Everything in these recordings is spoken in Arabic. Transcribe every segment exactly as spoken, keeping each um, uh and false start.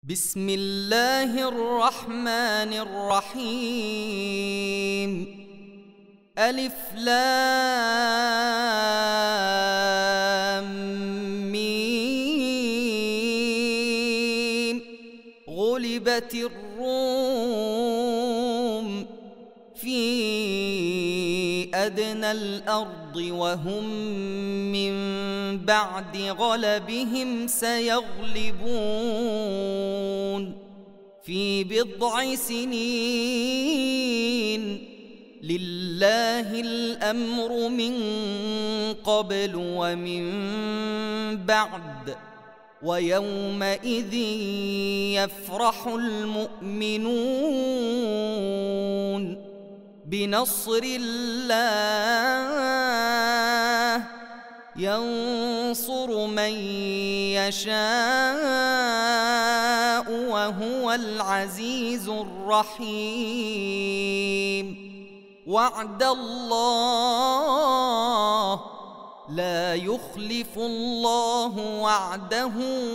بسم الله الرحمن الرحيم. ألف لام ميم. غلبت الروم في أدنى الأرض وهم من بعد غلبهم سيغلبون في بضع سنين. لله الأمر من قبل ومن بعد ويومئذ يفرح المؤمنون بنصر الله ينصر من يشاء وهو العزيز الرحيم. وعد الله لا يخلف الله وعده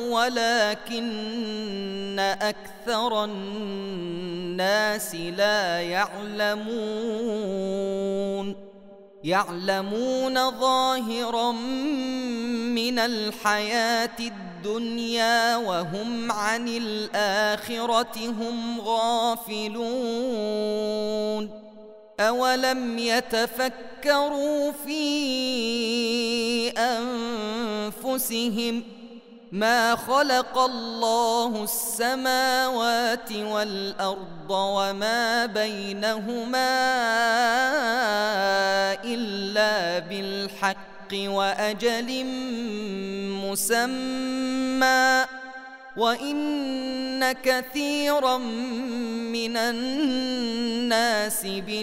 ولكن أكثر الناس لا يعلمون. يعلمون ظاهرا من الحياة الدنيا وهم عن الآخرة هم غافلون. أولم يتفكروا في أنفسهم ما خلق الله السماوات والأرض وما بينهما إلا بالحق وأجل مسمى وإن كثيرا من الناس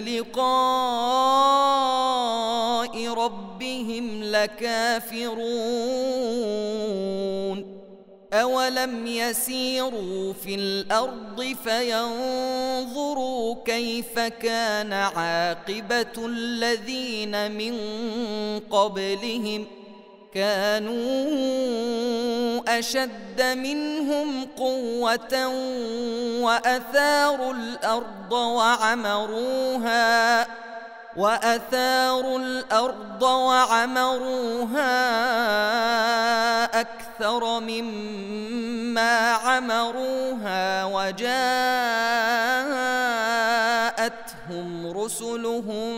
بلقاء ربهم لكافرون. أولم يسيروا في الأرض فينظروا كيف كان عاقبة الذين من قبلهم كانوا أشد منهم قوة وأثاروا الأرض وعمروها وأثاروا الأرض وعمروها أكثر مما عمروها وجاءتهم رسلهم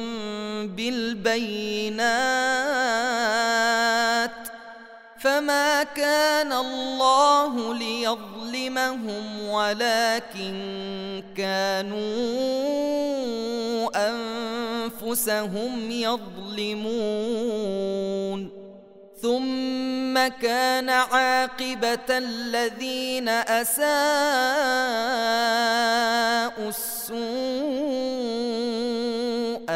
بالبينات فما كان الله ليظلمهم ولكن كانوا أنفسهم يظلمون. ثم كان عاقبة الذين أساءوا السوء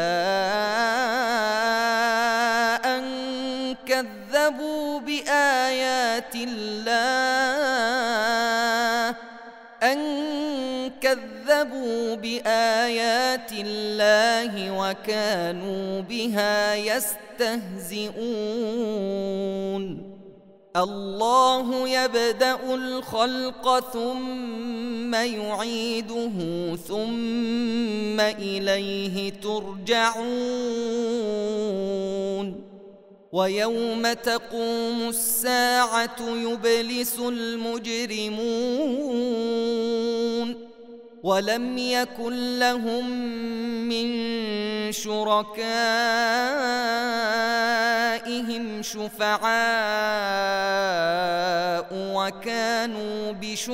أن كذبوا بآيات الله أن كذبوا بآيات الله وكانوا بها يستهزئون. الله يبدأ الخلق ثم يعيده ثم إليه ترجعون. ويوم تقوم الساعة يبلس المجرمون ولم يكن لهم من شركائهم شفعاء وكانوا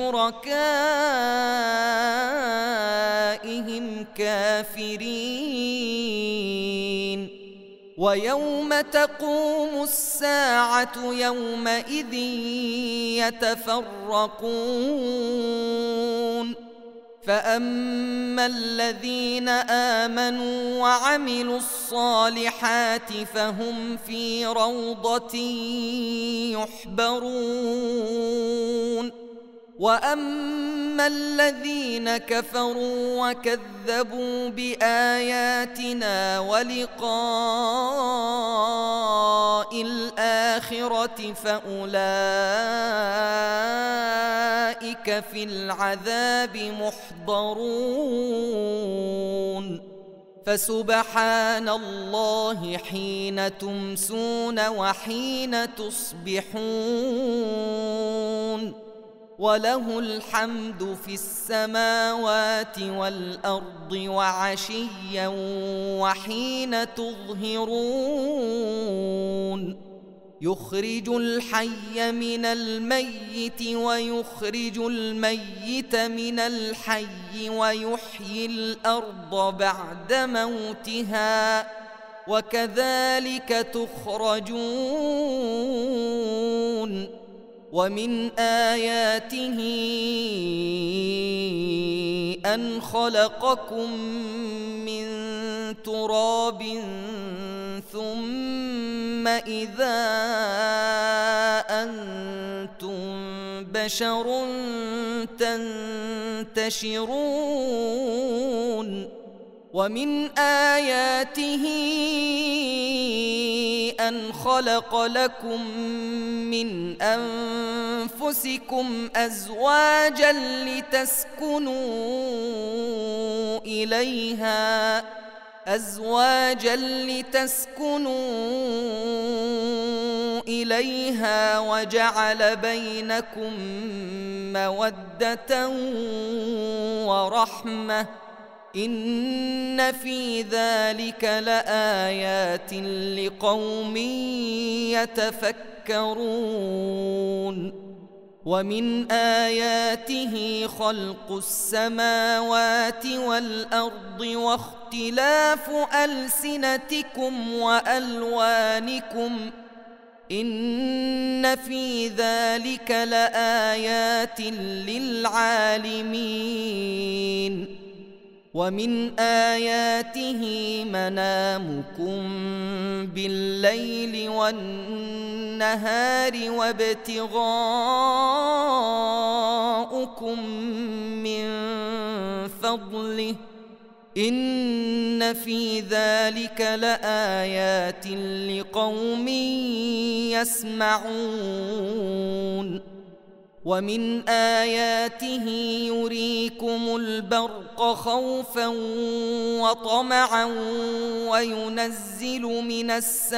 بشركائهم كافرين. ويوم تقوم الساعة يومئذ يتفرقون فأما الذين آمنوا وعملوا الصالحات فهم في روضة يحبرون وأما فأما الذين كفروا وكذبوا بآياتنا ولقاء الآخرة فأولئك في العذاب محضرون فسبحان الله حين تمسون وحين تصبحون وله الحمد في السماوات والأرض وعشيا وحين تظهرون يخرج الحي من الميت ويخرج الميت من الحي ويحيي الأرض بعد موتها وكذلك تخرجون ومن آياته أن خلقكم من تراب ثم إذا أنتم بشر تنتشرون ومن آياته أن خلق لكم من أنفسكم أزواجا لتسكنوا إليها أزواجا لتسكنوا إليها وجعل بينكم مودة ورحمة إن في ذلك لآيات لقوم يتفكرون ومن آياته خلق السماوات والأرض واختلاف ألسنتكم وألوانكم إن في ذلك لآيات للعالمين ومن آياته منامكم بالليل والنهار وابتغاؤكم من فضله إن في ذلك لآيات لقوم يسمعون ومن آياته يريكم البرق خوفا وطمعا وينزل من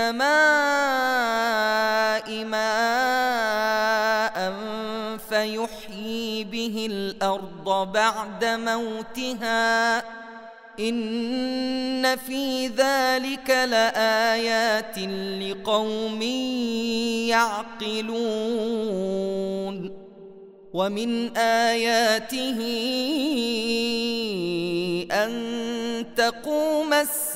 السماء ماء فيحيي به الأرض بعد موتها إن في ذلك لآيات لقوم يعقلون ومن آياته أن تقوم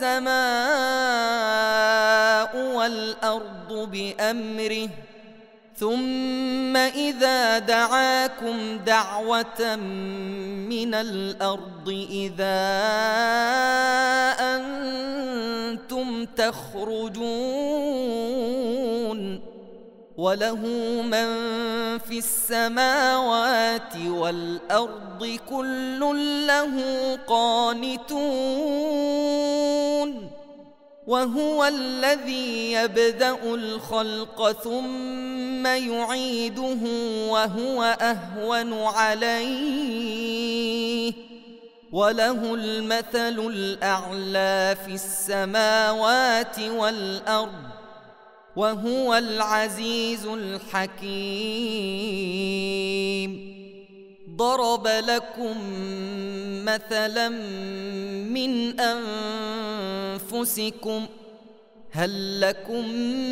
السماء والأرض بأمره ثم إذا دعاكم دعوة من الأرض إذا أنتم تخرجون وله من في السماوات والأرض كل له قانتون وهو الذي يبدأ الخلق ثم يعيده وهو أهون عليه وله المثل الأعلى في السماوات والأرض وهو العزيز الحكيم ضرب لكم مثلا من أنفسكم هل لكم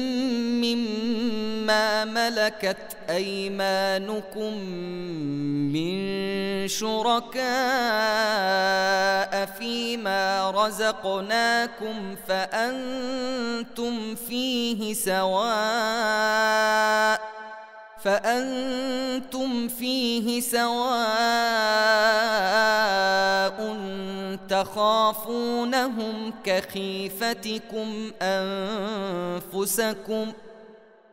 مما ملكت أيمانكم من شركاء فيما رزقناكم فأنتم فيه سواء فأنتم فيه سواء تخافونهم كخيفتكم أنفسكم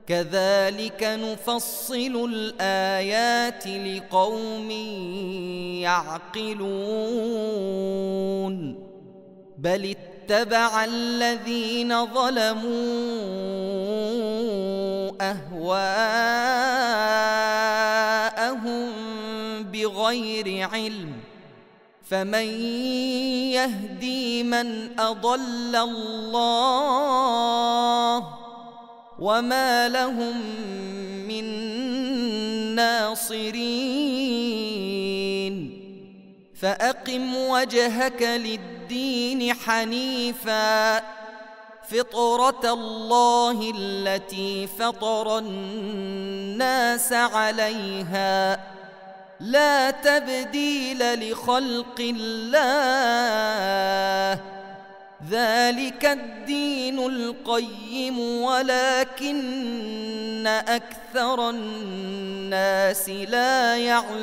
كذلك نفصل الآيات لقوم يعقلون بل اتبع الذين ظلموا أهواءهم بغير علم فمن يهدي من أضل الله وما لهم من ناصرين فأقم وجهك للدين حنيفا فطرة الله التي فطر الناس عليها لا تبديل لخلق الله ذلك الدين القيم ولكن أكثر الناس لا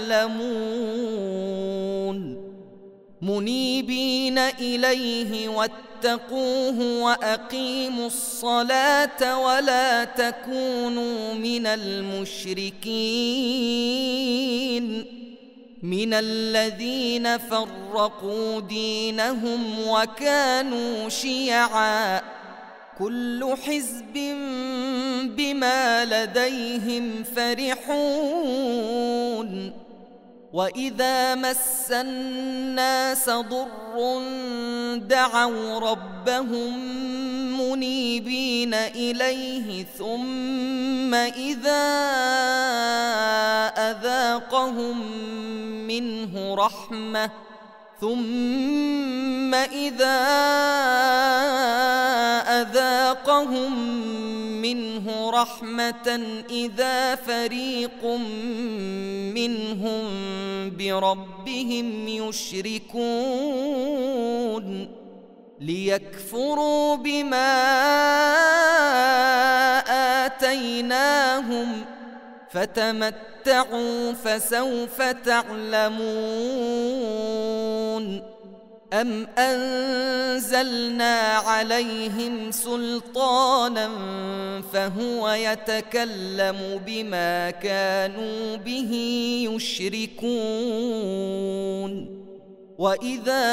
يعلمون منيبين إليه واتقوه وأقيموا الصلاة ولا تكونوا من المشركين من الذين فرقوا دينهم وكانوا شيعا كل حزب بما لديهم فرحون وإذا مس الناس ضر دعوا ربهم منيبين إليه ثم إذا أذاقهم منه رحمة ثم إذا أذاقهم منه رحمة إذا فريق منهم بربهم يشركون ليكفروا بما آتيناهم فتمتعوا فسوف تعلمون أم أنزلنا عليهم سلطانا فهو يتكلم بما كانوا به يشركون وإذا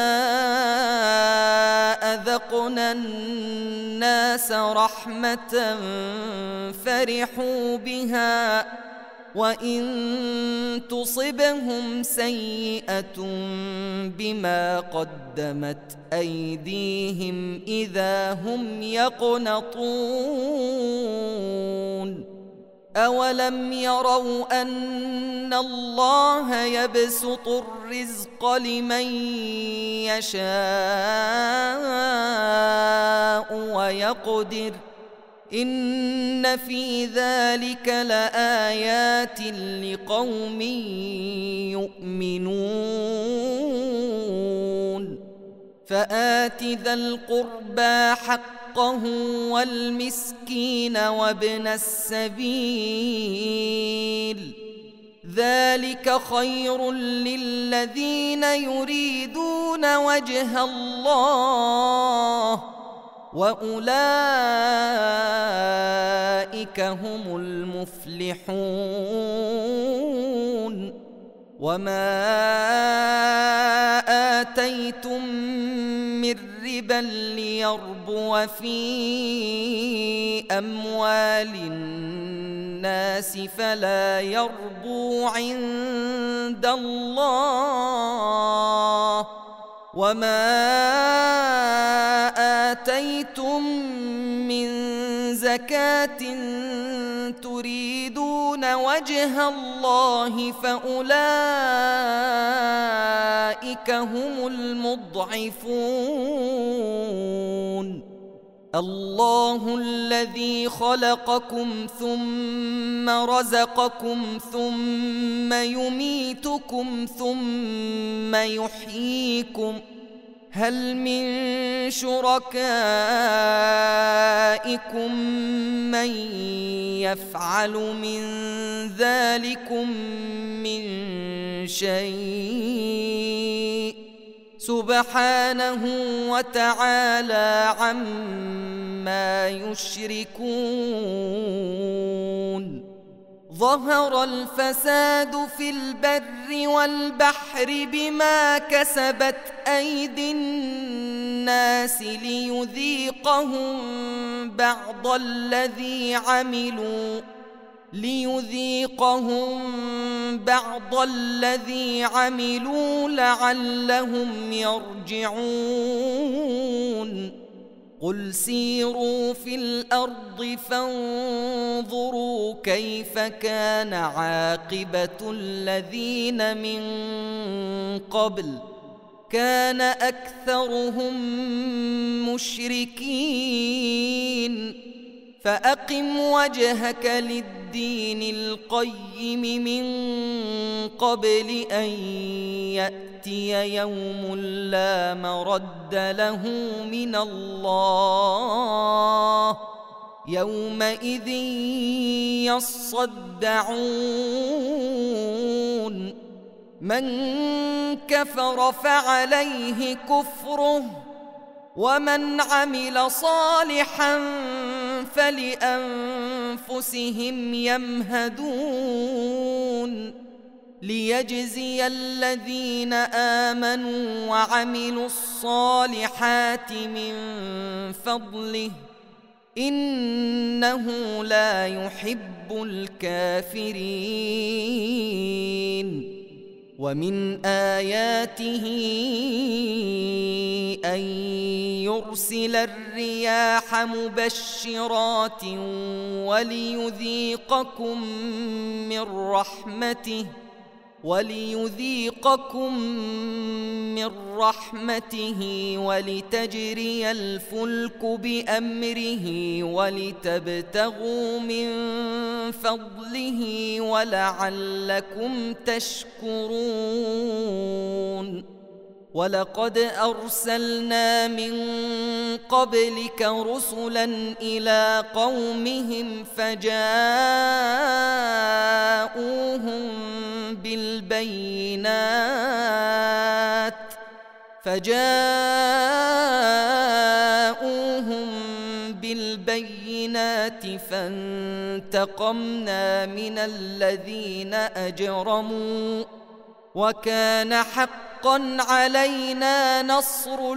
أذقنا الناس رحمة فرحوا بها وإن تصبهم سيئة بما قدمت أيديهم إذا هم يقنطون أولم يروا أن الله يبسط الرزق لمن يشاء ويقدر إن في ذلك لآيات لقوم يؤمنون فآت ذا القربى حقه والمسكين وابن السبيل ذلك خير للذين يريدون وجه الله وأولئك هم المفلحون وما آتيتم من ربا ليربو في أموال الناس فلا يربو عند الله وما آتيتم من زكاة تريدون وجه الله فأولئك هم المضعفون الله الذي خلقكم ثم رزقكم ثم يميتكم ثم يحييكم هل من شركائكم من يفعل من ذلكم من شيء سبحانه وتعالى عما يشركون ظهر الفساد في البر والبحر بما كسبت أيدي الناس ليذيقهم بعض الذي عملوا ليذيقهم بعض الذي عملوا لعلهم يرجعون قل سيروا في الأرض فانظروا كيف كان عاقبة الذين من قبل كان أكثرهم مشركين فأقم وجهك للدين القيم من قبل أن يأتي يوم لا مرد له من الله يومئذ يصدعون من كفر فعليه كفره ومن عمل صالحا فلأنفسهم يمهدون ليجزي الذين آمنوا وعملوا الصالحات من فضله إنه لا يحب الكافرين ومن آياته أن يرسل الرياح مبشرات وليذيقكم من رحمته وليذيقكم من رحمته ولتجري الفلك بأمره ولتبتغوا من فضله ولعلكم تشكرون ولقد أرسلنا من قبلك رسلا إلى قومهم فجاءوهم بالبينات فجاءوهم بالبينات فانتقمنا من الذين أجرموا وكان حقا علينا نصر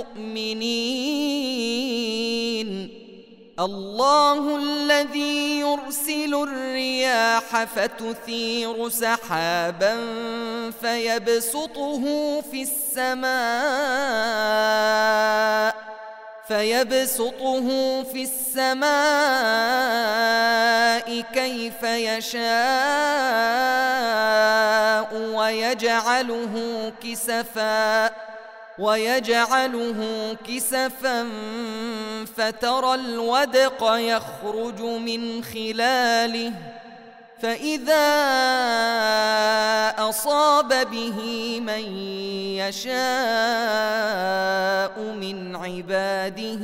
المؤمنين الله الذي يرسل الرياح فتثير سحابا فيبسطه في السماء فيبسطه في السماء كيف يشاء ويجعله كسفا ويجعله كسفا فترى الودق يخرج من خلاله فإذا أصاب به من يشاء من عباده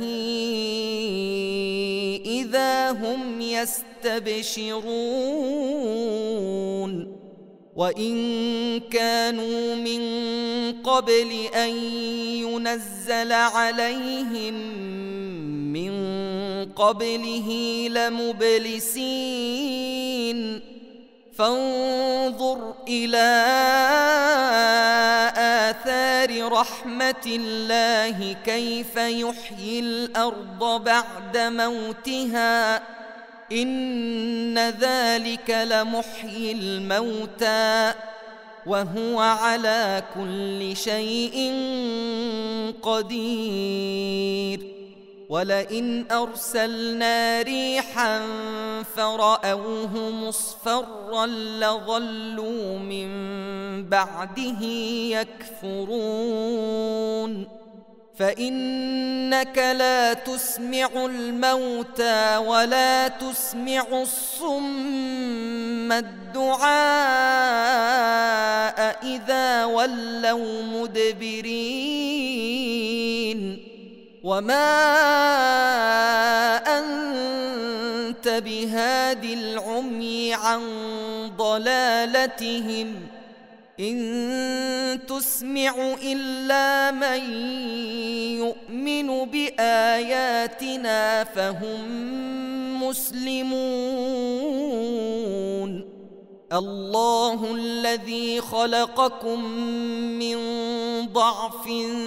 إذا هم يستبشرون وإن كانوا من قبل أن ينزل عليهم من قبله لمبلسين فانظر إلى آثار رحمة الله كيف يحيي الأرض بعد موتها إن ذلك لمحيي الموتى وهو على كل شيء قدير ولئن أرسلنا ريحا فرأوه مصفرا لظلوا من بعده يكفرون فإنك لا تسمع الموتى ولا تسمع الصم الدعاء إذا ولوا مدبرين وما أنت بهاد العمي عن ضلالتهم إن تسمع إلا من يؤمن بآياتنا فهم مسلمون الله الذي خلقكم من ضعف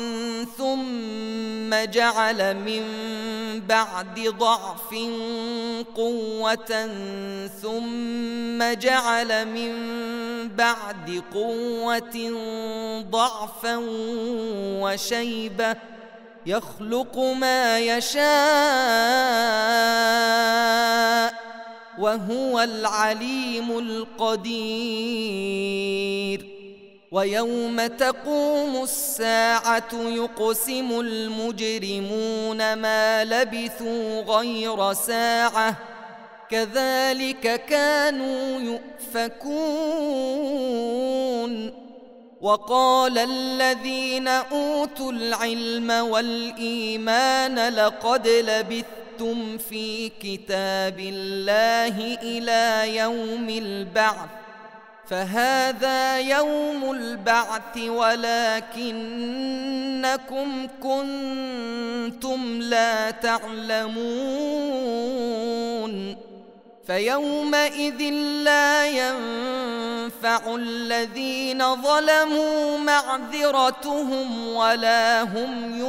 ثم جعل من بعد ضعف قوة ثم جعل من بعد قوة ضعفا وشيبة يخلق ما يشاء وهو العليم القدير. ويوم تقوم الساعة يقسم المجرمون ما لبثوا غير ساعة كذلك كانوا يؤفكون. وقال الذين أوتوا العلم والإيمان لقد لبثتم في كتاب الله إلى يوم البعث فهذا يوم البعث ولكنكم كنتم لا تعلمون. فيومئذ لا ينفع الذين ظلموا معذرتهم ولا هم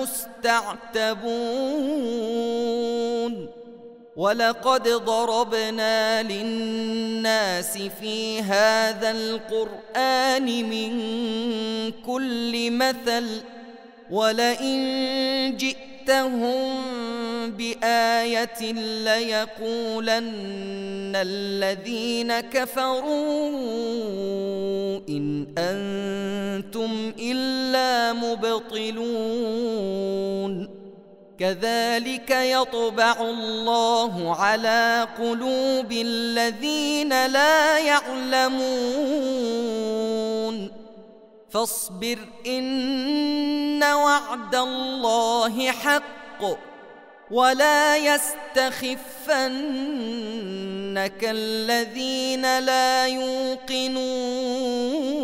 يستعتبون. ولقد ضربنا للناس في هذا القرآن من كل مثل ولئن جئتهم بآية ليقولن الذين كفروا إن أنتم إلا مبطلون. كذلك يطبع الله على قلوب الذين لا يعلمون. فاصبر إن وعد الله حق ولا يستخفنك الذين لا يوقنون.